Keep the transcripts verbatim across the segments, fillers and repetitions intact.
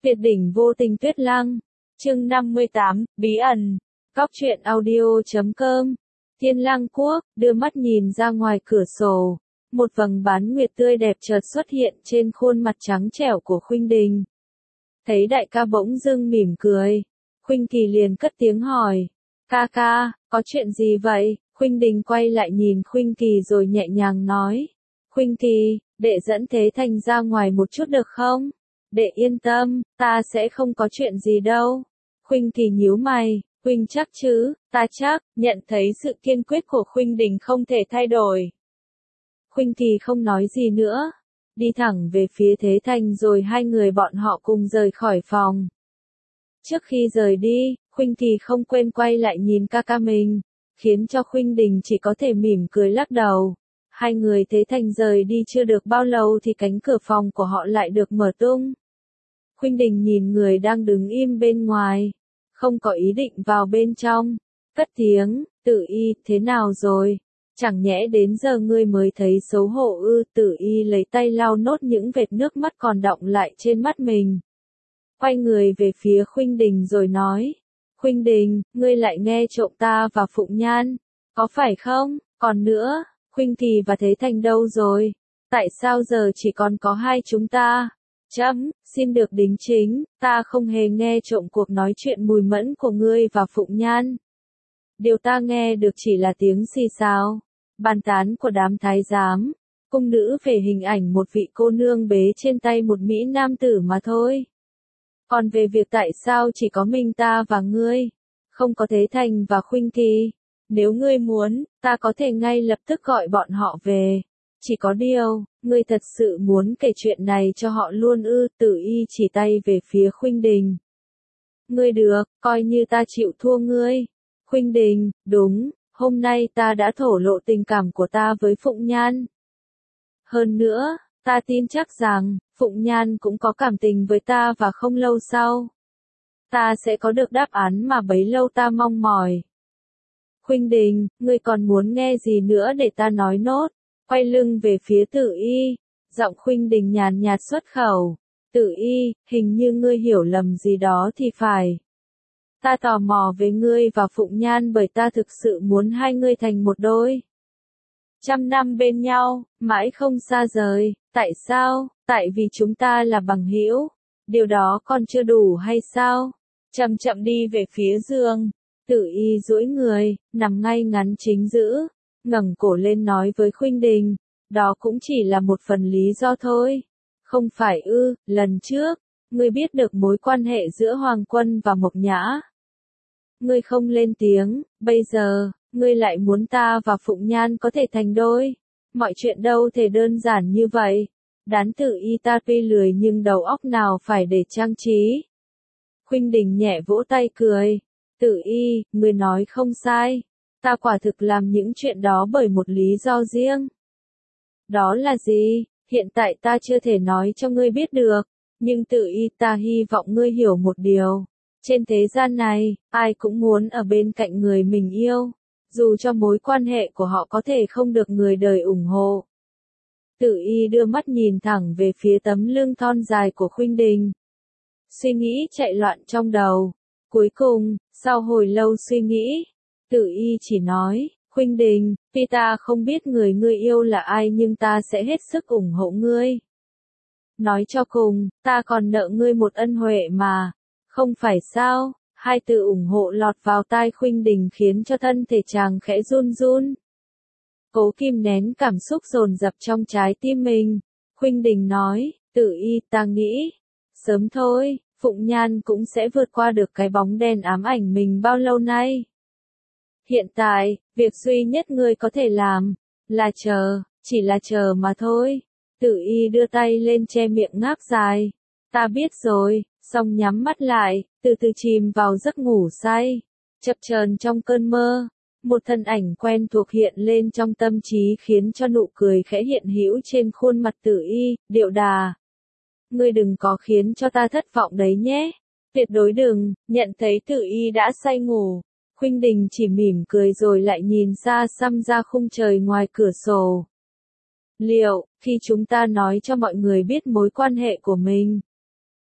Tuyệt đỉnh vô tình tuyết lăng. Chương năm mươi tám, bí ẩn. Cóc truyện audio chấm com. Thiên Lang Quốc, đưa mắt nhìn ra ngoài cửa sổ. Một vầng bán nguyệt tươi đẹp chợt xuất hiện trên khuôn mặt trắng trẻo của Khuynh Đình. Thấy đại ca bỗng dưng mỉm cười. Khuynh Kỳ liền cất tiếng hỏi. Ca ca, có chuyện gì vậy? Khuynh Đình quay lại nhìn Khuynh Kỳ rồi nhẹ nhàng nói. Khuynh Kỳ, đệ dẫn Thế Thành ra ngoài một chút được không? Đệ yên tâm, ta sẽ không có chuyện gì đâu. Khuynh Kỳ nhíu mày, Khuynh chắc chứ? Ta chắc, nhận thấy sự kiên quyết của Khuynh Đình không thể thay đổi. Khuynh Kỳ không nói gì nữa, đi thẳng về phía Thế Thành rồi hai người bọn họ cùng rời khỏi phòng. Trước khi rời đi, Khuynh Kỳ không quên quay lại nhìn ca ca mình, khiến cho Khuynh Đình chỉ có thể mỉm cười lắc đầu. Hai người Thế Thành rời đi chưa được bao lâu thì cánh cửa phòng của họ lại được mở tung. Khuynh Đình nhìn người đang đứng im bên ngoài, không có ý định vào bên trong, cất tiếng, Tử Y, thế nào rồi? Chẳng nhẽ đến giờ ngươi mới thấy xấu hổ ư? Tử Y lấy tay lau nốt những vệt nước mắt còn đọng lại trên mắt mình. Quay người về phía Khuynh Đình rồi nói, Khuynh Đình, ngươi lại nghe trộm ta và Phụng Nhan, có phải không? Còn nữa, Khuynh Kỳ và Thế Thành đâu rồi? Tại sao giờ chỉ còn có hai chúng ta? Chấm, xin được đính chính, ta không hề nghe trộm cuộc nói chuyện mùi mẫn của ngươi và Phụng Nhan. Điều ta nghe được chỉ là tiếng xì xào, bàn tán của đám thái giám, cung nữ về hình ảnh một vị cô nương bế trên tay một mỹ nam tử mà thôi. Còn về việc tại sao chỉ có mình ta và ngươi, không có Thế Thành và Khuynh Kỳ, nếu ngươi muốn, ta có thể ngay lập tức gọi bọn họ về. Chỉ có điều, ngươi thật sự muốn kể chuyện này cho họ luôn ư? Tử Y chỉ tay về phía Khuynh Đình. Ngươi được, coi như ta chịu thua ngươi. Khuynh Đình, đúng, hôm nay ta đã thổ lộ tình cảm của ta với Phụng Nhan. Hơn nữa, ta tin chắc rằng, Phụng Nhan cũng có cảm tình với ta và không lâu sau, ta sẽ có được đáp án mà bấy lâu ta mong mỏi. Khuynh Đình, ngươi còn muốn nghe gì nữa để ta nói nốt? Quay lưng về phía Tử Y, giọng Khuynh Đình nhàn nhạt xuất khẩu. Tử Y, hình như ngươi hiểu lầm gì đó thì phải. Ta tò mò về ngươi và Phụng Nhan bởi ta thực sự muốn hai ngươi thành một đôi. Trăm năm bên nhau, mãi không xa rời. Tại sao? Tại vì chúng ta là bằng hữu. Điều đó còn chưa đủ hay sao? Chậm chậm đi về phía giường. Tử Y duỗi người, nằm ngay ngắn chính giữa, ngẩng cổ lên nói với Khuynh Đình, đó cũng chỉ là một phần lý do thôi. Không phải ư? Lần trước, ngươi biết được mối quan hệ giữa Hoàng Quân và Mộc Nhã. Ngươi không lên tiếng, bây giờ, ngươi lại muốn ta và Phụng Nhan có thể thành đôi. Mọi chuyện đâu thể đơn giản như vậy. Đán Tử Y ta tuy lười nhưng đầu óc nào phải để trang trí. Khuynh Đình nhẹ vỗ tay cười. Tử Y, ngươi nói không sai. Ta quả thực làm những chuyện đó bởi một lý do riêng. Đó là gì? Hiện tại ta chưa thể nói cho ngươi biết được. Nhưng Tử Y, ta hy vọng ngươi hiểu một điều. Trên thế gian này, ai cũng muốn ở bên cạnh người mình yêu, dù cho mối quan hệ của họ có thể không được người đời ủng hộ. Tử Y đưa mắt nhìn thẳng về phía tấm lưng thon dài của Khuynh Đình. Suy nghĩ chạy loạn trong đầu. Cuối cùng, sau hồi lâu suy nghĩ, Tử Y chỉ nói, Khuynh Đình, tuy ta không biết người ngươi yêu là ai nhưng ta sẽ hết sức ủng hộ ngươi. Nói cho cùng, ta còn nợ ngươi một ân huệ mà, không phải sao? Hai từ ủng hộ lọt vào tai Khuynh Đình khiến cho thân thể chàng khẽ run run. Cố kìm nén cảm xúc dồn dập trong trái tim mình, Khuynh Đình nói, Tử Y, ta nghĩ, sớm thôi, Phụng Nhan cũng sẽ vượt qua được cái bóng đen ám ảnh mình bao lâu nay. Hiện tại, việc duy nhất ngươi có thể làm, là chờ, chỉ là chờ mà thôi. Tử Y đưa tay lên che miệng ngáp dài. Ta biết rồi, xong nhắm mắt lại, từ từ chìm vào giấc ngủ say. Chập chờn trong cơn mơ, một thân ảnh quen thuộc hiện lên trong tâm trí khiến cho nụ cười khẽ hiện hữu trên khuôn mặt Tử Y, Điệu Đà. Ngươi đừng có khiến cho ta thất vọng đấy nhé. Tuyệt đối đừng. Nhận thấy Tử Y đã say ngủ, Khuynh Đình chỉ mỉm cười rồi lại nhìn xa xăm ra khung trời ngoài cửa sổ. Liệu, khi chúng ta nói cho mọi người biết mối quan hệ của mình,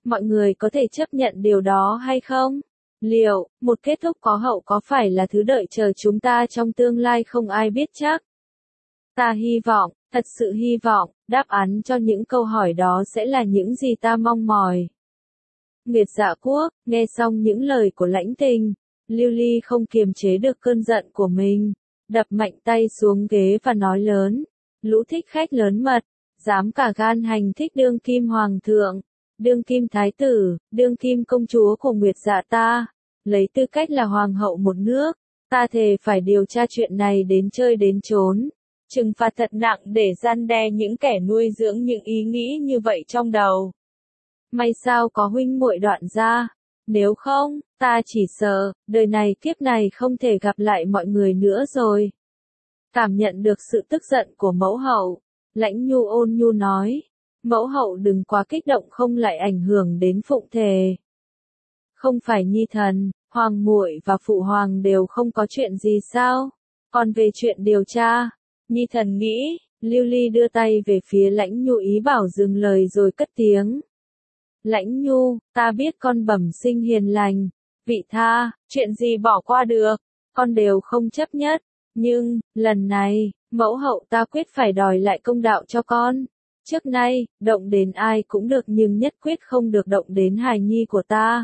mọi người có thể chấp nhận điều đó hay không? Liệu, một kết thúc có hậu có phải là thứ đợi chờ chúng ta trong tương lai không ai biết chắc? Ta hy vọng, thật sự hy vọng, đáp án cho những câu hỏi đó sẽ là những gì ta mong mỏi. Nguyệt Dạ Quốc, nghe xong những lời của Lãnh Tình, Lưu Ly không kiềm chế được cơn giận của mình, đập mạnh tay xuống ghế và nói lớn, lũ thích khách lớn mật, dám cả gan hành thích đương kim hoàng thượng, đương kim thái tử, đương kim công chúa của Nguyệt Dạ ta, lấy tư cách là hoàng hậu một nước, ta thề phải điều tra chuyện này đến chơi đến chốn, trừng phạt thật nặng để răn đe những kẻ nuôi dưỡng những ý nghĩ như vậy trong đầu. May sao có huynh muội Đoạn gia, nếu không, ta chỉ sợ, đời này kiếp này không thể gặp lại mọi người nữa rồi. Cảm nhận được sự tức giận của mẫu hậu, Lãnh Nhu ôn nhu nói, mẫu hậu đừng quá kích động không lại ảnh hưởng đến phụng thề. Không phải nhi thần, hoàng muội và phụ hoàng đều không có chuyện gì sao? Còn về chuyện điều tra, nhi thần nghĩ, Lưu Ly đưa tay về phía Lãnh Nhu ý bảo dừng lời rồi cất tiếng. Lãnh Nhu, ta biết con bẩm sinh hiền lành, vị tha, chuyện gì bỏ qua được, con đều không chấp nhất, nhưng, lần này, mẫu hậu ta quyết phải đòi lại công đạo cho con. Trước nay, động đến ai cũng được nhưng nhất quyết không được động đến hài nhi của ta.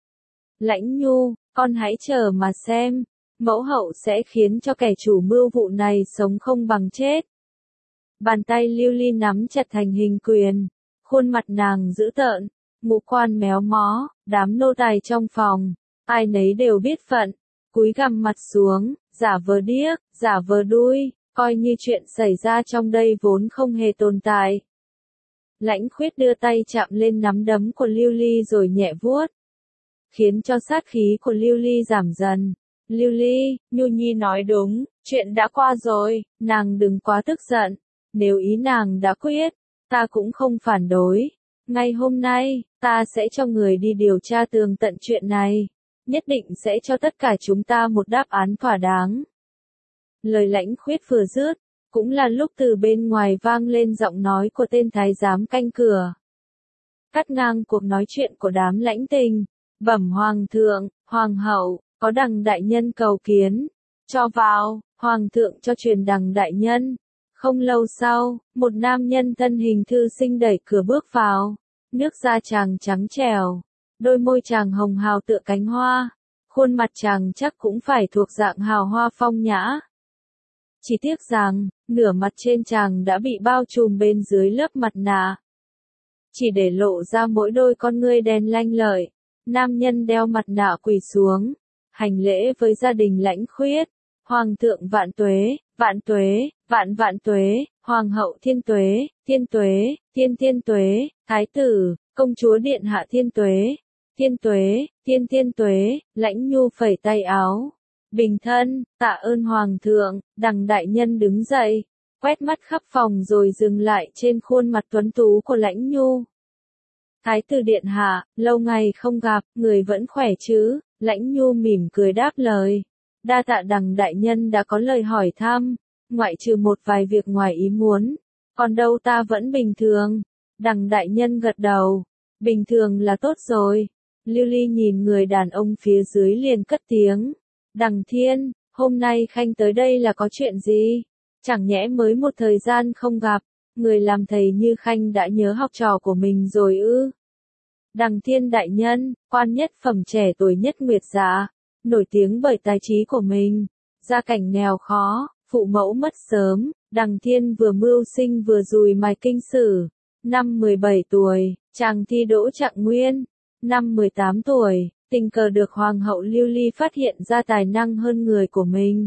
Lãnh Nhu, con hãy chờ mà xem, mẫu hậu sẽ khiến cho kẻ chủ mưu vụ này sống không bằng chết. Bàn tay Lưu Ly nắm chặt thành hình quyền, khuôn mặt nàng dữ tợn, ngũ quan méo mó, đám nô tài trong phòng, ai nấy đều biết phận, cúi gằm mặt xuống, giả vờ điếc, giả vờ đuôi, coi như chuyện xảy ra trong đây vốn không hề tồn tại. Lãnh Khuyết đưa tay chạm lên nắm đấm của Lưu Ly rồi nhẹ vuốt, khiến cho sát khí của Lưu Ly giảm dần. Lưu Ly, Nhu Nhi nói đúng, chuyện đã qua rồi, nàng đừng quá tức giận, nếu ý nàng đã quyết, ta cũng không phản đối. Ngay hôm nay, ta sẽ cho người đi điều tra tường tận chuyện này, nhất định sẽ cho tất cả chúng ta một đáp án thỏa đáng. Lời Lãnh Khuyết vừa dứt, cũng là lúc từ bên ngoài vang lên giọng nói của tên thái giám canh cửa. Cắt ngang cuộc nói chuyện của đám Lãnh Tình, bẩm hoàng thượng, hoàng hậu, có Đằng đại nhân cầu kiến, cho vào, hoàng thượng cho truyền Đằng đại nhân. Không lâu sau, một nam nhân thân hình thư sinh đẩy cửa bước vào, nước da chàng trắng trẻo, đôi môi chàng hồng hào tựa cánh hoa, khuôn mặt chàng chắc cũng phải thuộc dạng hào hoa phong nhã. Chỉ tiếc rằng, nửa mặt trên chàng đã bị bao trùm bên dưới lớp mặt nạ, chỉ để lộ ra mỗi đôi con ngươi đen lanh lợi. Nam nhân đeo mặt nạ quỳ xuống, hành lễ với gia đình Lãnh Khuyết. Hoàng thượng vạn tuế, vạn tuế, vạn vạn tuế, hoàng hậu thiên tuế, thiên tuế, thiên thiên tuế, thái tử, công chúa điện hạ thiên tuế, thiên tuế, thiên thiên tuế. Lãnh Nhu phẩy tay áo, bình thân, tạ ơn hoàng thượng. Đằng đại nhân đứng dậy, quét mắt khắp phòng rồi dừng lại trên khuôn mặt tuấn tú của Lãnh Nhu. Thái tử điện hạ, lâu ngày không gặp, người vẫn khỏe chứ? Lãnh Nhu mỉm cười đáp lời. Đa tạ Đằng đại nhân đã có lời hỏi thăm, ngoại trừ một vài việc ngoài ý muốn, còn đâu ta vẫn bình thường. Đằng đại nhân gật đầu, bình thường là tốt rồi. Lưu Ly nhìn người đàn ông phía dưới liền cất tiếng, Đằng Thiên, hôm nay Khanh tới đây là có chuyện gì? Chẳng nhẽ mới một thời gian không gặp, người làm thầy như Khanh đã nhớ học trò của mình rồi ư? Đằng Thiên đại nhân, quan nhất phẩm trẻ tuổi nhất Nguyệt Dạ, nổi tiếng bởi tài trí của mình, gia cảnh nghèo khó, phụ mẫu mất sớm. Đằng Thiên vừa mưu sinh vừa dùi mài kinh sử. Năm mười bảy tuổi, chàng thi đỗ trạng nguyên. Năm mười tám tuổi, tình cờ được Hoàng hậu Lưu Ly phát hiện ra tài năng hơn người của mình.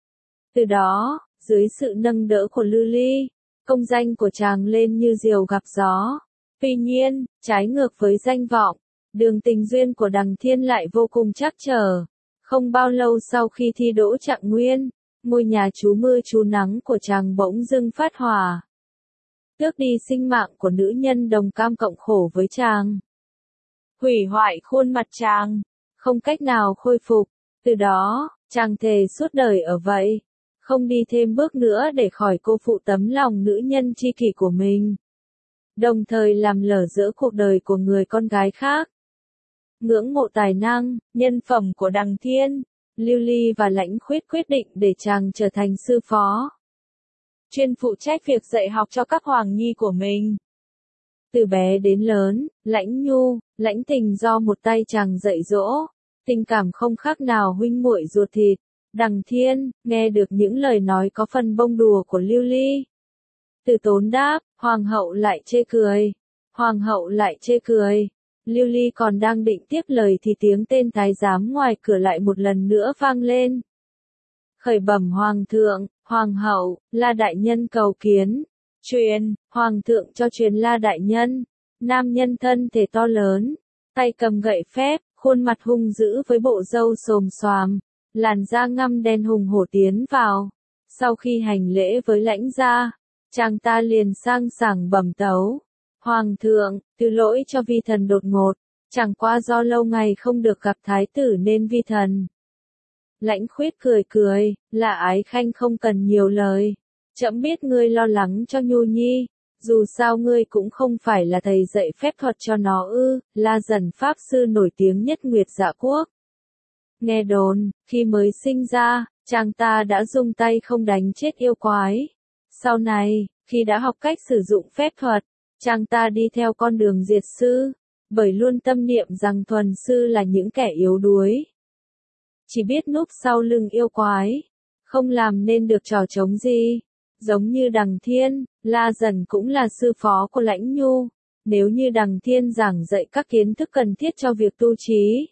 Từ đó, dưới sự nâng đỡ của Lưu Ly, công danh của chàng lên như diều gặp gió. Tuy nhiên, trái ngược với danh vọng, đường tình duyên của Đằng Thiên lại vô cùng trắc trở. Không bao lâu sau khi thi đỗ trạng nguyên, ngôi nhà trú mưa trú nắng của chàng bỗng dưng phát hỏa, tước đi sinh mạng của nữ nhân đồng cam cộng khổ với chàng, hủy hoại khuôn mặt chàng, không cách nào khôi phục. Từ đó, chàng thề suốt đời ở vậy, không đi thêm bước nữa để khỏi cô phụ tấm lòng nữ nhân tri kỷ của mình. đồng thời làm lở dỡ cuộc đời của người con gái khác. Ngưỡng mộ tài năng, nhân phẩm của Đằng Thiên, Lưu Ly và Lãnh Khuyết quyết định để chàng trở thành sư phó, chuyên phụ trách việc dạy học cho các hoàng nhi của mình. Từ bé đến lớn, Lãnh Nhu, Lãnh Tình do một tay chàng dạy dỗ, tình cảm không khác nào huynh muội ruột thịt. Đằng Thiên, nghe được những lời nói có phần bông đùa của Lưu Ly. Từ Tốn đáp, Hoàng hậu lại chê cười. Hoàng hậu lại chê cười. Lưu Ly còn đang định tiếp lời thì tiếng tên thái giám ngoài cửa lại một lần nữa vang lên. Khởi bẩm Hoàng thượng, Hoàng hậu, La đại nhân cầu kiến. Truyền, Hoàng thượng cho truyền La đại nhân. Nam nhân thân thể to lớn, tay cầm gậy phép, khuôn mặt hung dữ với bộ râu xồm xoàm, làn da ngăm đen hùng hổ tiến vào. Sau khi hành lễ với lãnh gia, chàng ta liền sang sảng bẩm tấu. Hoàng thượng, từ lỗi cho vi thần đột ngột, chẳng qua do lâu ngày không được gặp thái tử nên vi thần. Lãnh Khuyết cười cười, là Ái Khanh không cần nhiều lời. Trẫm biết ngươi lo lắng cho Nhu Nhi, dù sao ngươi cũng không phải là thầy dạy phép thuật cho nó ư, La Dần Pháp Sư nổi tiếng nhất Nguyệt Dạ Quốc. Nghe đồn, khi mới sinh ra, chàng ta đã dùng tay không đánh chết yêu quái. Sau này, khi đã học cách sử dụng phép thuật, chàng ta đi theo con đường diệt sư, bởi luôn tâm niệm rằng thuần sư là những kẻ yếu đuối. Chỉ biết núp sau lưng yêu quái, không làm nên được trò trống gì. Giống như Đằng Thiên, La Dần cũng là sư phó của Lãnh Nhu. Nếu như Đằng Thiên giảng dạy các kiến thức cần thiết cho việc tu trí,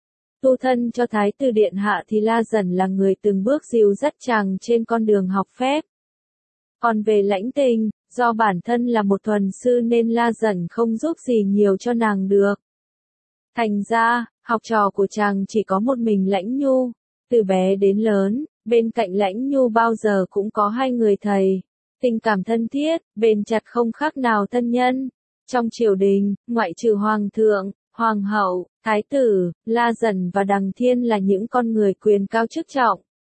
tu thân cho Thái tử Điện Hạ thì La Dần là người từng bước dìu dắt chàng trên con đường học phép. Còn về Lãnh Tình, do bản thân là một thuần sư nên La Dần không giúp gì nhiều cho nàng được. Thành ra, học trò của chàng chỉ có một mình Lãnh Nhu. Từ bé đến lớn, bên cạnh Lãnh Nhu bao giờ cũng có hai người thầy. Tình cảm thân thiết, bền chặt không khác nào thân nhân. Trong triều đình, ngoại trừ Hoàng thượng, Hoàng hậu, Thái tử, La Dần và Đằng Thiên là những con người quyền cao chức trọng.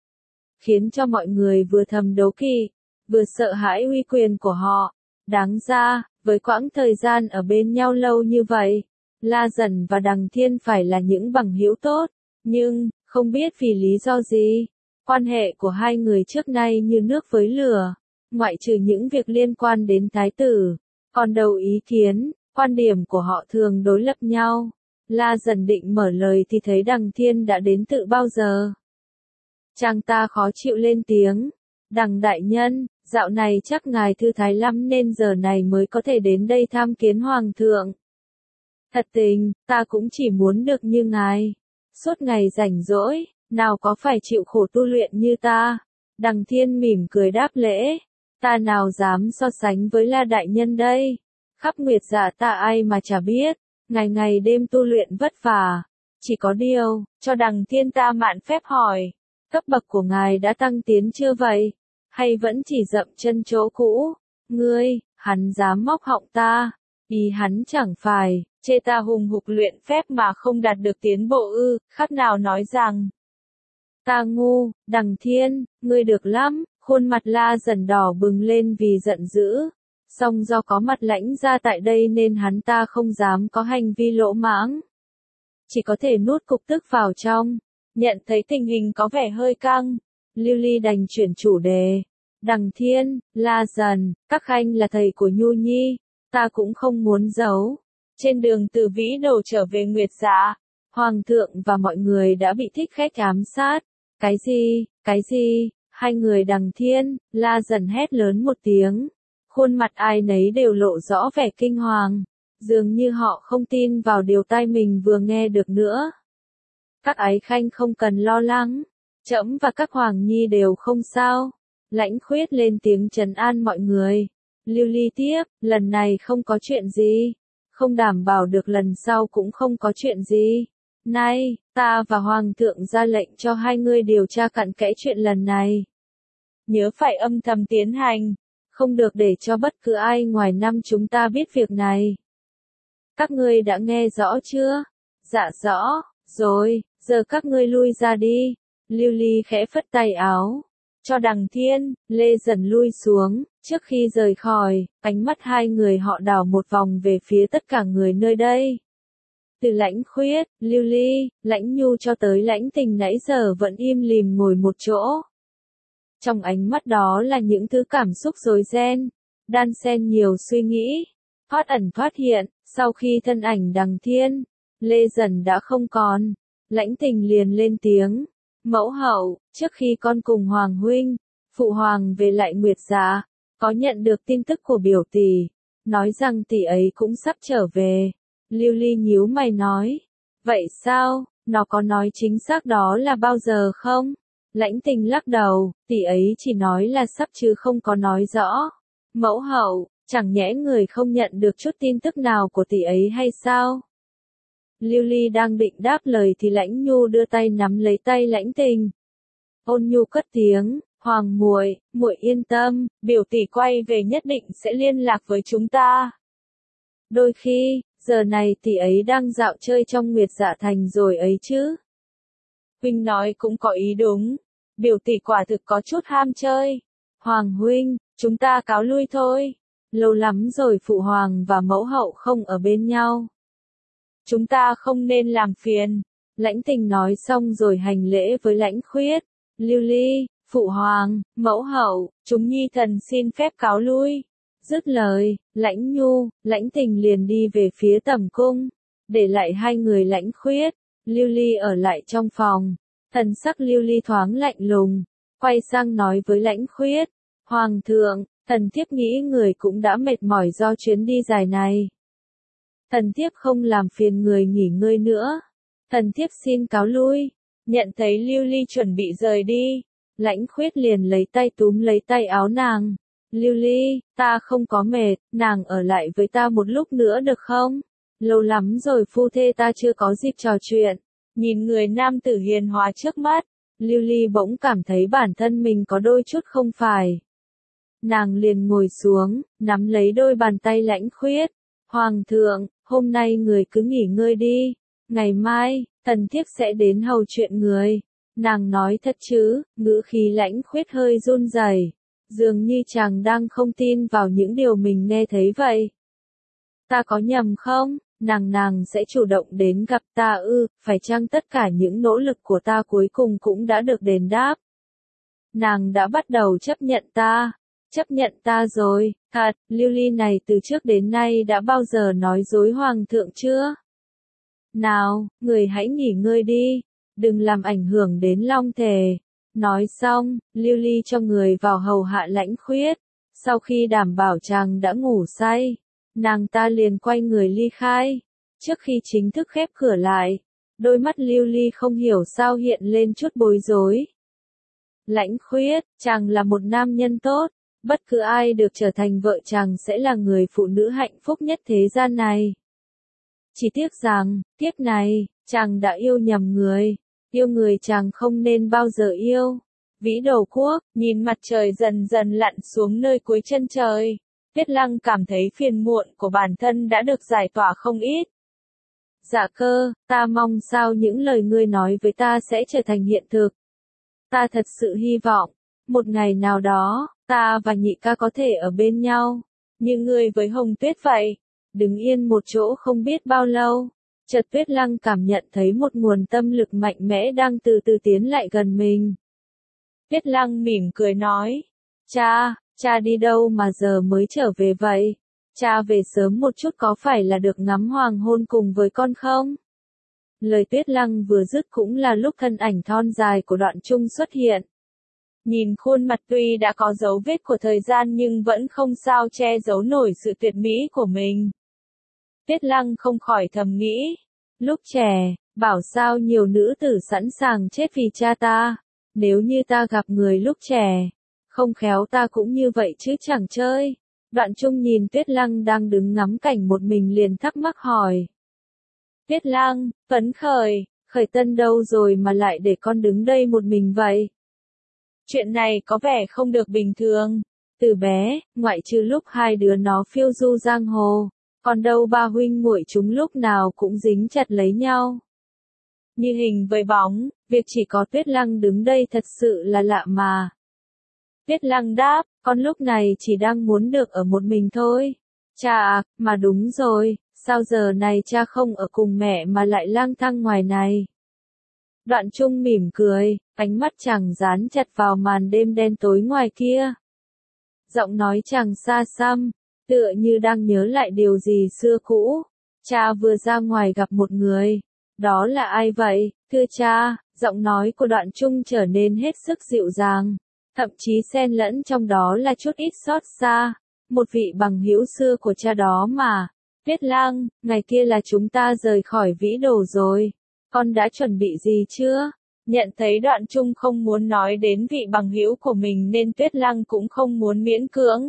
Khiến cho mọi người vừa thầm đố kỵ, vừa sợ hãi uy quyền của họ. Đáng ra, với quãng thời gian ở bên nhau lâu như vậy, La Dần và Đằng Thiên phải là những bằng hữu tốt. Nhưng, không biết vì lý do gì, quan hệ của hai người trước nay như nước với lửa. Ngoại trừ những việc liên quan đến thái tử, còn đầu ý kiến, quan điểm của họ thường đối lập nhau. La Dần định mở lời thì thấy Đằng Thiên đã đến tự bao giờ. Chàng ta khó chịu lên tiếng. Đằng đại nhân, dạo này chắc ngài thư thái lắm nên giờ này mới có thể đến đây tham kiến Hoàng thượng. Thật tình, ta cũng chỉ muốn được như ngài. Suốt ngày rảnh rỗi, nào có phải chịu khổ tu luyện như ta. Đằng Thiên mỉm cười đáp lễ. Ta nào dám so sánh với La đại nhân đây. Khắp Nguyệt Dạ ta ai mà chả biết. Ngày ngày đêm tu luyện vất vả. Chỉ có điều, cho Đằng Thiên ta mạn phép hỏi. Cấp bậc của ngài đã tăng tiến chưa vậy? Hay vẫn chỉ dậm chân chỗ cũ? Ngươi, hắn dám móc họng ta. Ý hắn chẳng phải chê ta hùng hục luyện phép mà không đạt được tiến bộ ư, khác nào nói rằng ta ngu. Đằng Thiên, ngươi được lắm. Khuôn mặt La Dần đỏ bừng lên vì giận dữ. Song do có mặt Lãnh gia tại đây nên hắn ta không dám có hành vi lỗ mãng. Chỉ có thể nuốt cục tức vào trong. Nhận thấy tình hình có vẻ hơi căng, Lưu Ly đành chuyển chủ đề. Đằng Thiên, La Dần, các khanh là thầy của Nhu Nhi, ta cũng không muốn giấu. Trên đường từ Vĩ Đồ trở về Nguyệt Dạ, Hoàng thượng và mọi người đã bị thích khách ám sát. Cái gì, cái gì? Hai người Đằng Thiên, La Dần hét lớn một tiếng. Khuôn mặt ai nấy đều lộ rõ vẻ kinh hoàng. Dường như họ không tin vào điều tai mình vừa nghe được nữa. Các ái khanh không cần lo lắng. Trẫm và các hoàng nhi đều không sao. Lãnh Khuyết lên tiếng trấn an mọi người. Lưu Ly tiếp, lần này không có chuyện gì. Không đảm bảo được lần sau cũng không có chuyện gì. Nay, ta và Hoàng thượng ra lệnh cho hai ngươi điều tra cặn kẽ chuyện lần này. Nhớ phải âm thầm tiến hành. Không được để cho bất cứ ai ngoài năm chúng ta biết việc này. Các ngươi đã nghe rõ chưa? Dạ rõ, rồi, giờ các ngươi lui ra đi. Lưu Ly khẽ phất tay áo. Cho Đằng Thiên, Lê Dần lui xuống, Trước khi rời khỏi, ánh mắt hai người họ đảo một vòng về phía tất cả người nơi đây. Từ Lãnh Khuyết, Lưu Ly, Lãnh Nhu cho tới Lãnh Tình nãy giờ vẫn im lìm ngồi một chỗ. Trong ánh mắt đó là những thứ cảm xúc rối ren, đan xen nhiều suy nghĩ, thoát ẩn thoát hiện. Sau khi thân ảnh Đằng Thiên, Lê Dần đã không còn, Lãnh Tình liền lên tiếng, mẫu hậu, trước khi con cùng Hoàng huynh, phụ hoàng về lại Nguyệt Dạ, có nhận được tin tức của biểu tỷ, nói rằng tỷ ấy cũng sắp trở về. Lưu Ly nhíu mày nói, vậy sao, nó có nói chính xác đó là bao giờ không? Lãnh Tình lắc đầu, tỷ ấy chỉ nói là sắp chứ không có nói rõ. Mẫu hậu, chẳng nhẽ người không nhận được chút tin tức nào của tỷ ấy hay sao? Lưu Ly đang định đáp lời thì Lãnh Nhu đưa tay nắm lấy tay Lãnh Tình. Ôn nhu cất tiếng, Hoàng muội, muội yên tâm, biểu tỷ quay về nhất định sẽ liên lạc với chúng ta. Đôi khi, giờ này tỷ ấy đang dạo chơi trong Nguyệt Dạ Thành rồi ấy chứ. Huynh nói cũng có ý đúng, biểu tỷ quả thực có chút ham chơi. Hoàng huynh, chúng ta cáo lui thôi. Lâu lắm rồi phụ hoàng và mẫu hậu không ở bên nhau. Chúng ta không nên làm phiền. Lãnh Tình nói xong rồi hành lễ với Lãnh Khuyết, Lưu Ly, phụ hoàng, mẫu hậu, chúng nhi thần xin phép cáo lui. Dứt lời, Lãnh Nhu, Lãnh Tình liền đi về phía tẩm cung, để lại hai người Lãnh Khuyết, Lưu Ly ở lại trong phòng. Thần sắc Lưu Ly thoáng lạnh lùng, quay sang nói với Lãnh Khuyết, Hoàng thượng, thần thiếp nghĩ người cũng đã mệt mỏi do chuyến đi dài này. Thần thiếp không làm phiền người nghỉ ngơi nữa. Thần thiếp xin cáo lui. Nhận thấy Lưu Ly chuẩn bị rời đi, Lãnh Khuyết liền lấy tay túm lấy tay áo nàng. Lưu Ly, ta không có mệt, nàng ở lại với ta một lúc nữa được không? Lâu lắm rồi phu thê ta chưa có dịp trò chuyện. Nhìn người nam tử hiền hòa trước mắt, Lưu Ly bỗng cảm thấy bản thân mình có đôi chút không phải. Nàng liền ngồi xuống, nắm lấy đôi bàn tay Lãnh Khuyết. Hoàng thượng, hôm nay người cứ nghỉ ngơi đi. Ngày mai, thần thiếp sẽ đến hầu chuyện người. Nàng nói thật chứ, ngữ khí Lãnh Khuyết hơi run rẩy, dường như chàng đang không tin vào những điều mình nghe thấy vậy. Ta có nhầm không? Nàng nàng sẽ chủ động đến gặp ta ư, phải chăng tất cả những nỗ lực của ta cuối cùng cũng đã được đền đáp? Nàng đã bắt đầu chấp nhận ta, chấp nhận ta rồi, thật, Lưu Ly này từ trước đến nay đã bao giờ nói dối hoàng thượng chưa? Nào, người hãy nghỉ ngơi đi, đừng làm ảnh hưởng đến long thể. Nói xong, Lưu Ly cho người vào hầu hạ Lãnh Khuyết, sau khi đảm bảo chàng đã ngủ say, nàng ta liền quay người ly khai. Trước khi chính thức khép cửa lại, đôi mắt Lưu Ly không hiểu sao hiện lên chút bối rối. Lãnh Khuyết, chàng là một nam nhân tốt, bất cứ ai được trở thành vợ chàng sẽ là người phụ nữ hạnh phúc nhất thế gian này. Chỉ tiếc rằng, kiếp này, chàng đã yêu nhầm người, yêu người chàng không nên bao giờ yêu. Vĩ Đồ Quốc, nhìn mặt trời dần dần lặn xuống nơi cuối chân trời, Tuyết Lăng cảm thấy phiền muộn của bản thân đã được giải tỏa không ít. Dạ cơ, ta mong sao những lời ngươi nói với ta sẽ trở thành hiện thực. Ta thật sự hy vọng, một ngày nào đó, ta và nhị ca có thể ở bên nhau, như ngươi với Hồng Tuyết vậy, đứng yên một chỗ không biết bao lâu. Chợt Tuyết Lăng cảm nhận thấy một nguồn tâm lực mạnh mẽ đang từ từ tiến lại gần mình. Tuyết Lăng mỉm cười nói, cha, cha đi đâu mà giờ mới trở về vậy? Cha về sớm một chút có phải là được ngắm hoàng hôn cùng với con không? Lời Tuyết Lăng vừa dứt cũng là lúc thân ảnh thon dài của Đoạn Trung xuất hiện. Nhìn khuôn mặt tuy đã có dấu vết của thời gian nhưng vẫn không sao che giấu nổi sự tuyệt mỹ của mình. Tuyết Lăng không khỏi thầm nghĩ, lúc trẻ, bảo sao nhiều nữ tử sẵn sàng chết vì cha ta, nếu như ta gặp người lúc trẻ, không khéo ta cũng như vậy chứ chẳng chơi. Đoạn Trung nhìn Tuyết Lăng đang đứng ngắm cảnh một mình liền thắc mắc hỏi. Tuyết Lăng, phấn khởi, khởi tân đâu rồi mà lại để con đứng đây một mình vậy? Chuyện này có vẻ không được bình thường. Từ bé, ngoại trừ lúc hai đứa nó phiêu du giang hồ, còn đâu ba huynh muội chúng lúc nào cũng dính chặt lấy nhau. Như hình với bóng, việc chỉ có Tuyết Lăng đứng đây thật sự là lạ mà. Tuyết Lăng đáp, con lúc này chỉ đang muốn được ở một mình thôi. Cha à, mà đúng rồi, sao giờ này cha không ở cùng mẹ mà lại lang thang ngoài này? Đoạn Trung mỉm cười, ánh mắt chàng dán chặt vào màn đêm đen tối ngoài kia. Giọng nói chàng xa xăm, tựa như đang nhớ lại điều gì xưa cũ. Cha vừa ra ngoài gặp một người. Đó là ai vậy, thưa cha? Giọng nói của Đoạn Trung trở nên hết sức dịu dàng. Thậm chí xen lẫn trong đó là chút ít xót xa. Một vị bằng hữu xưa của cha đó mà. Tuyết Lang, ngày kia là chúng ta rời khỏi Vĩ Đồ rồi. Con đã chuẩn bị gì chưa? Nhận thấy Đoạn Trung không muốn nói đến vị bằng hữu của mình nên Tuyết Lăng cũng không muốn miễn cưỡng.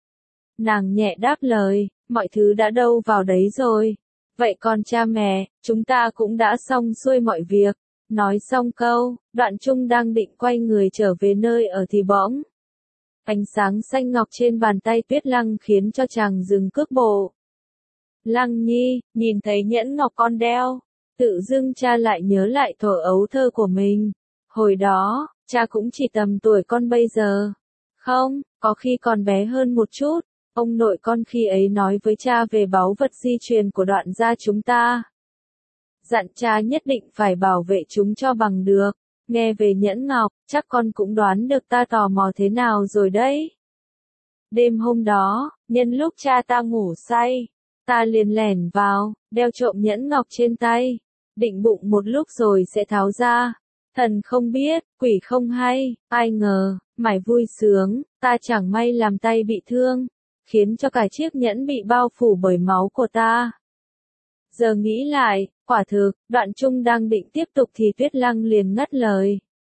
Nàng nhẹ đáp lời, mọi thứ đã đâu vào đấy rồi. Vậy còn cha mẹ, chúng ta cũng đã xong xuôi mọi việc. Nói xong câu, Đoạn Trung đang định quay người trở về nơi ở thì bỗng. Ánh sáng xanh ngọc trên bàn tay Tuyết Lăng khiến cho chàng dừng cước bộ. Lăng Nhi, nhìn thấy nhẫn ngọc con đeo. Tự dưng cha lại nhớ lại thuở ấu thơ của mình. Hồi đó, cha cũng chỉ tầm tuổi con bây giờ. Không, có khi còn bé hơn một chút. Ông nội con khi ấy nói với cha về báu vật di truyền của Đoạn gia chúng ta. Dặn cha nhất định phải bảo vệ chúng cho bằng được. Nghe về nhẫn ngọc, chắc con cũng đoán được ta tò mò thế nào rồi đấy. Đêm hôm đó, nhân lúc cha ta ngủ say, ta liền lẻn vào, đeo trộm nhẫn ngọc trên tay. Định bụng một lúc rồi sẽ tháo ra. Thần không biết, quỷ không hay, ai ngờ, mải vui sướng, ta chẳng may làm tay bị thương, khiến cho cả chiếc nhẫn bị bao phủ bởi máu của ta. Giờ nghĩ lại, quả thực, Đoạn Trung đang định tiếp tục thì Tuyết Lăng liền ngắt lời.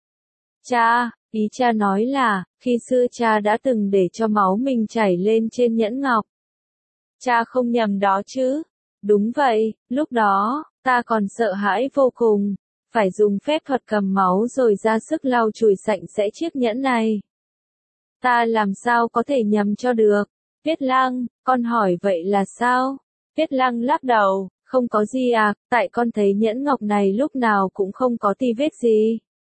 Cha, ý cha nói là, khi xưa cha đã từng để cho máu mình chảy lên trên nhẫn ngọc. Cha không nhầm đó chứ? Đúng vậy, lúc đó, ta còn sợ hãi vô cùng, phải dùng phép thuật cầm máu rồi ra sức lau chùi sạch sẽ chiếc nhẫn này. Ta làm sao có thể nhầm cho được? Tuyết Lăng, con hỏi vậy là sao? Tuyết Lăng lắc đầu, không có gì à, tại con thấy nhẫn ngọc này lúc nào cũng không có tì vết gì.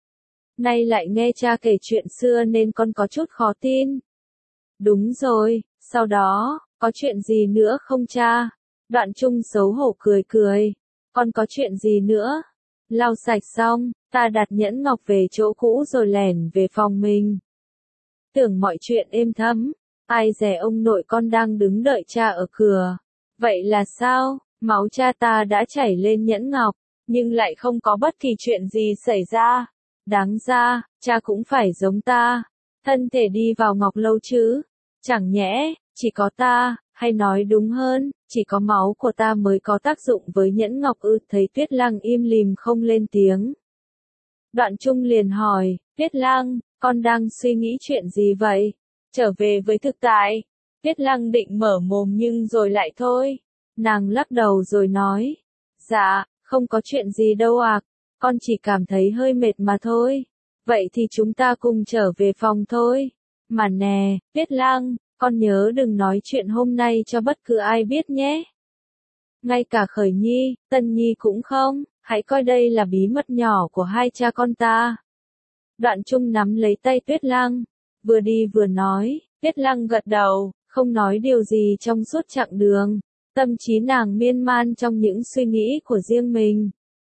Nay lại nghe cha kể chuyện xưa nên con có chút khó tin. Đúng rồi, sau đó, có chuyện gì nữa không cha? Đoạn Trung xấu hổ cười cười. Còn có chuyện gì nữa? Lau sạch xong, ta đặt nhẫn ngọc về chỗ cũ rồi lẻn về phòng mình. Tưởng mọi chuyện êm thấm, ai dè ông nội con đang đứng đợi cha ở cửa. Vậy là sao? Máu cha ta đã chảy lên nhẫn ngọc, nhưng lại không có bất kỳ chuyện gì xảy ra. Đáng ra, cha cũng phải giống ta, thân thể đi vào ngọc lâu chứ. Chẳng nhẽ, chỉ có ta, hay nói đúng hơn, chỉ có máu của ta mới có tác dụng với nhẫn ngọc ư? Thấy Tuyết Lăng im lìm không lên tiếng. Đoạn Trung liền hỏi, Tuyết Lăng, con đang suy nghĩ chuyện gì vậy? Trở về với thực tại. Tuyết Lăng định mở mồm nhưng rồi lại thôi. Nàng lắc đầu rồi nói, dạ, không có chuyện gì đâu ạ, à, con chỉ cảm thấy hơi mệt mà thôi. Vậy thì chúng ta cùng trở về phòng thôi. Mà nè, Tuyết Lăng, con nhớ đừng nói chuyện hôm nay cho bất cứ ai biết nhé. Ngay cả Khởi Nhi, Tân Nhi cũng không, hãy coi đây là bí mật nhỏ của hai cha con ta. Đoạn Trung nắm lấy tay Tuyết Lăng, vừa đi vừa nói. Tuyết Lăng gật đầu, không nói điều gì trong suốt chặng đường. Tâm trí nàng miên man trong những suy nghĩ của riêng mình.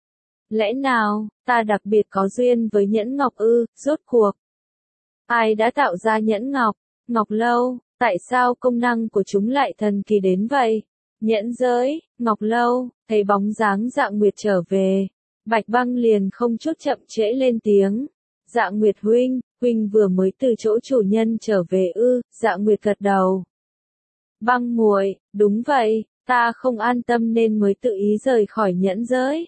Lẽ nào, ta đặc biệt có duyên với nhẫn ngọc ư? Rốt cuộc, ai đã tạo ra nhẫn ngọc? Ngọc lâu, tại sao công năng của chúng lại thần kỳ đến vậy? Nhẫn giới, ngọc lâu, thấy bóng dáng Dạ Nguyệt trở về. Bạch Băng liền không chút chậm trễ lên tiếng. Dạ Nguyệt huynh, huynh vừa mới từ chỗ chủ nhân trở về ư? Dạ Nguyệt gật đầu. Băng muội, đúng vậy, ta không an tâm nên mới tự ý rời khỏi nhẫn giới.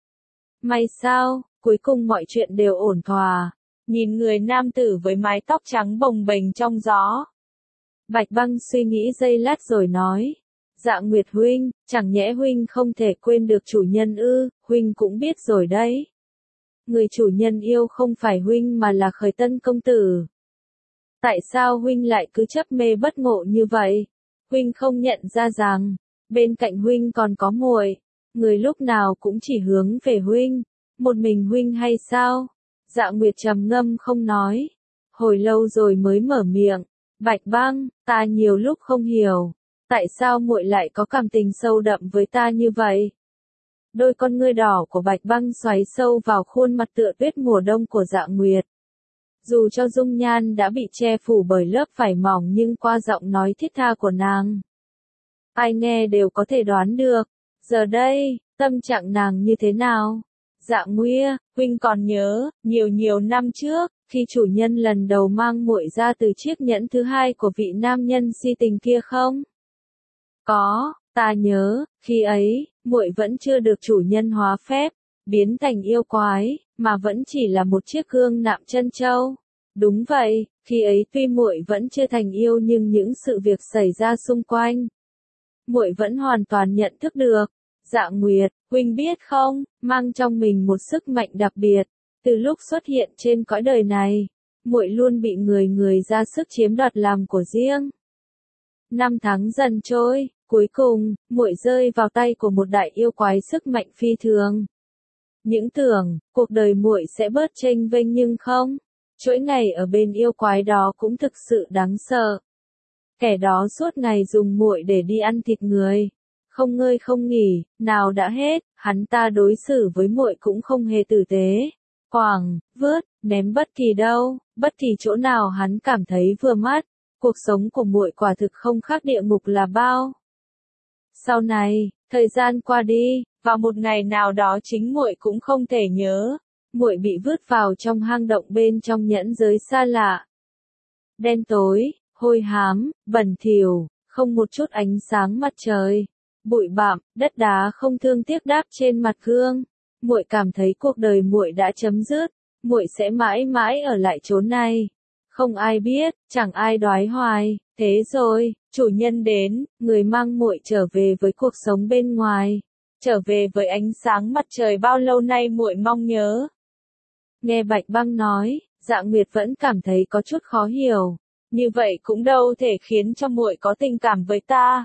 May sao, cuối cùng mọi chuyện đều ổn thỏa. Nhìn người nam tử với mái tóc trắng bồng bềnh trong gió. Bạch Băng suy nghĩ giây lát rồi nói. Dạ Nguyệt huynh, chẳng nhẽ huynh không thể quên được chủ nhân ư? Huynh cũng biết rồi đấy. Người chủ nhân yêu không phải huynh mà là Khởi Tân công tử. Tại sao huynh lại cứ chấp mê bất ngộ như vậy? Huynh không nhận ra rằng, bên cạnh huynh còn có muội, người lúc nào cũng chỉ hướng về huynh, một mình huynh hay sao? Dạ Nguyệt trầm ngâm không nói. hồi lâu rồi mới mở miệng, Bạch Băng, ta nhiều lúc không hiểu, tại sao muội lại có cảm tình sâu đậm với ta như vậy? Đôi con ngươi đỏ của Bạch Băng xoáy sâu vào khuôn mặt tựa tuyết mùa đông của Dạ Nguyệt. Dù cho dung nhan đã bị che phủ bởi lớp vải mỏng nhưng qua giọng nói thiết tha của nàng, ai nghe đều có thể đoán được, giờ đây, tâm trạng nàng như thế nào? Dạ Nguya, huynh còn nhớ, nhiều nhiều năm trước, khi chủ nhân lần đầu mang muội ra từ chiếc nhẫn thứ hai của vị nam nhân si tình kia không? Có, ta nhớ, khi ấy, muội vẫn chưa được chủ nhân hóa phép, biến thành yêu quái, mà vẫn chỉ là một chiếc gương nạm chân châu. Đúng vậy, khi ấy tuy muội vẫn chưa thành yêu nhưng những sự việc xảy ra xung quanh, muội vẫn hoàn toàn nhận thức được. Dạ Nguyệt, huynh biết không, mang trong mình một sức mạnh đặc biệt, từ lúc xuất hiện trên cõi đời này, muội luôn bị người người ra sức chiếm đoạt làm của riêng. Năm tháng dần trôi, cuối cùng, muội rơi vào tay của một đại yêu quái sức mạnh phi thường. Những tưởng, cuộc đời muội sẽ bớt chênh vênh nhưng không, chuỗi ngày ở bên yêu quái đó cũng thực sự đáng sợ. Kẻ đó suốt ngày dùng muội để đi ăn thịt người, không ngơi không nghỉ, nào đã hết, hắn ta đối xử với muội cũng không hề tử tế, quẳng, vứt, ném bất kỳ đâu, bất kỳ chỗ nào hắn cảm thấy vừa mắt. Cuộc sống của muội quả thực không khác địa ngục là bao. Sau này, thời gian qua đi, vào một ngày nào đó chính muội cũng không thể nhớ, muội bị vứt vào trong hang động bên trong nhẫn giới xa lạ. Đen tối, hôi hám, bẩn thỉu, không một chút ánh sáng mặt trời, bụi bặm, đất đá không thương tiếc đáp trên mặt gương. Muội cảm thấy cuộc đời muội đã chấm dứt, muội sẽ mãi mãi ở lại chốn này. Không ai biết, chẳng ai đoái hoài, thế rồi, chủ nhân đến, người mang muội trở về với cuộc sống bên ngoài, trở về với ánh sáng mặt trời bao lâu nay muội mong nhớ. Nghe Bạch Băng nói, Dạ Nguyệt vẫn cảm thấy có chút khó hiểu, như vậy cũng đâu thể khiến cho muội có tình cảm với ta.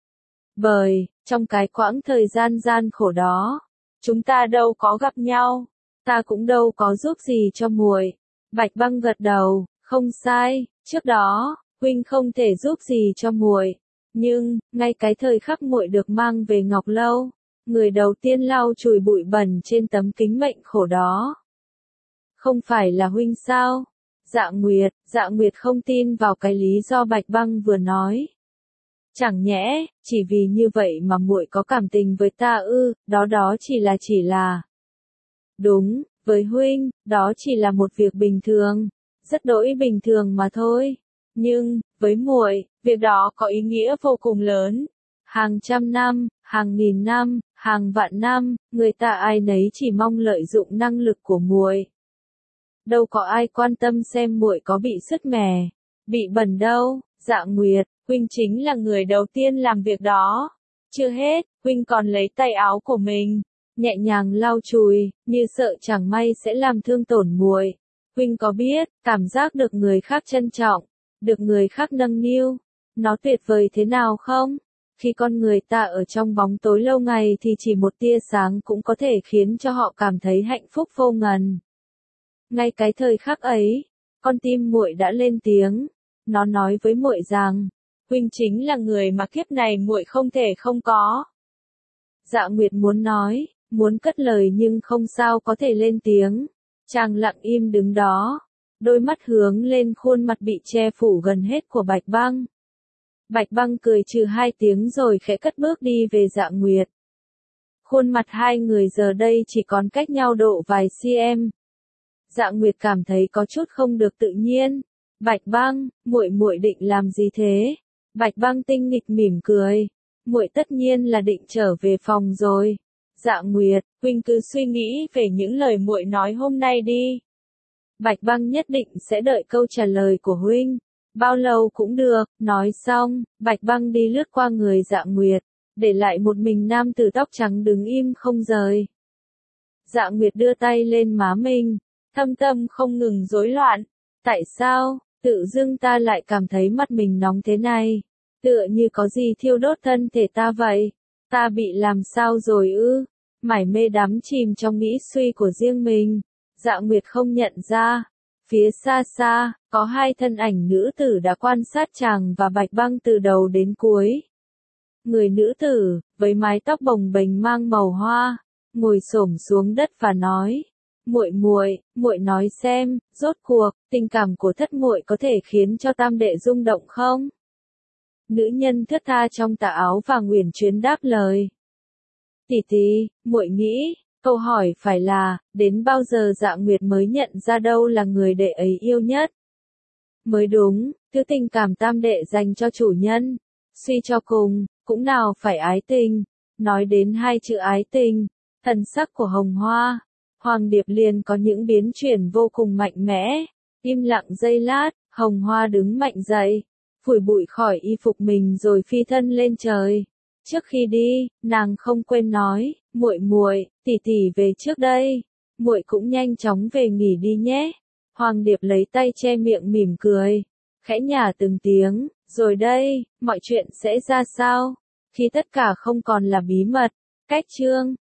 Bởi, trong cái quãng thời gian gian khổ đó, chúng ta đâu có gặp nhau, ta cũng đâu có giúp gì cho muội. Bạch Băng gật đầu. Không sai, trước đó, huynh không thể giúp gì cho muội, nhưng ngay cái thời khắc muội được mang về Ngọc Lâu, người đầu tiên lau chùi bụi bẩn trên tấm kính mệnh khổ đó, không phải là huynh sao? Dạ Nguyệt, Dạ Nguyệt không tin vào cái lý do Bạch Băng vừa nói. Chẳng nhẽ, chỉ vì như vậy mà muội có cảm tình với ta ư? Đó đó chỉ là chỉ là. Đúng, với huynh, đó chỉ là một việc bình thường. Rất đỗi bình thường mà thôi. Nhưng, với muội, việc đó có ý nghĩa vô cùng lớn. Hàng trăm năm, hàng nghìn năm, hàng vạn năm, người ta ai nấy chỉ mong lợi dụng năng lực của muội. Đâu có ai quan tâm xem muội có bị sứt mẻ, bị bẩn đâu. Dạ Nguyệt, huynh chính là người đầu tiên làm việc đó. Chưa hết, huynh còn lấy tay áo của mình, nhẹ nhàng lau chùi, như sợ chẳng may sẽ làm thương tổn muội. Huynh có biết, cảm giác được người khác trân trọng, được người khác nâng niu, nó tuyệt vời thế nào không? Khi con người ta ở trong bóng tối lâu ngày thì chỉ một tia sáng cũng có thể khiến cho họ cảm thấy hạnh phúc vô ngần. Ngay cái thời khắc ấy, con tim muội đã lên tiếng, nó nói với muội rằng, huynh chính là người mà kiếp này muội không thể không có. Dạ Nguyệt muốn nói, muốn cất lời nhưng không sao có thể lên tiếng. Chàng lặng im đứng đó, đôi mắt hướng lên khuôn mặt bị che phủ gần hết của Bạch Băng. Bạch Băng cười trừ hai tiếng rồi khẽ cất bước đi về Dạ Nguyệt. Khuôn mặt hai người giờ đây chỉ còn cách nhau độ vài cm. Dạ Nguyệt cảm thấy có chút không được tự nhiên. Bạch Băng, muội muội định làm gì thế? Bạch Băng tinh nghịch mỉm cười. Muội tất nhiên là định trở về phòng rồi. Dạ Nguyệt, huynh cứ suy nghĩ về những lời muội nói hôm nay đi. Bạch Băng nhất định sẽ đợi câu trả lời của huynh. Bao lâu cũng được. Nói xong, Bạch Băng đi lướt qua người Dạ Nguyệt, để lại một mình nam tử tóc trắng đứng im không rời. Dạ Nguyệt đưa tay lên má mình, thâm tâm không ngừng rối loạn. Tại sao, tự dưng ta lại cảm thấy mặt mình nóng thế này? Tựa như có gì thiêu đốt thân thể ta vậy? Ta bị làm sao rồi ư? Mải mê đắm chìm trong nghĩ suy của riêng mình. Dạ Nguyệt không nhận ra, Phía xa xa, có hai thân ảnh nữ tử đã quan sát chàng và Bạch Băng từ đầu đến cuối. Người nữ tử, với mái tóc bồng bềnh mang màu hoa, ngồi xổm xuống đất và nói: "Muội muội, muội nói xem, rốt cuộc tình cảm của thất muội có thể khiến cho tam đệ rung động không?" Nữ nhân thướt tha trong tà áo vàng uyển chuyển đáp lời: "Tỷ tỷ, muội nghĩ, câu hỏi phải là, đến bao giờ Dạ Nguyệt mới nhận ra đâu là người đệ ấy yêu nhất? Mới đúng, thứ tình cảm tam đệ dành cho chủ nhân, suy cho cùng, cũng nào phải ái tình." Nói đến hai chữ ái tình, thần sắc của Hồng Hoa, Hoàng Điệp liền có những biến chuyển vô cùng mạnh mẽ. Im lặng giây lát, Hồng Hoa đứng mạnh dậy, phủi bụi khỏi y phục mình rồi phi thân lên trời. Trước khi đi, nàng không quên nói: "Muội muội, tỷ tỷ về trước đây, muội cũng nhanh chóng về nghỉ đi nhé." Hoàng Điệp lấy tay che miệng mỉm cười, khẽ nhả từng tiếng: "Rồi đây, mọi chuyện sẽ ra sao? Khi tất cả không còn là bí mật." Cách chương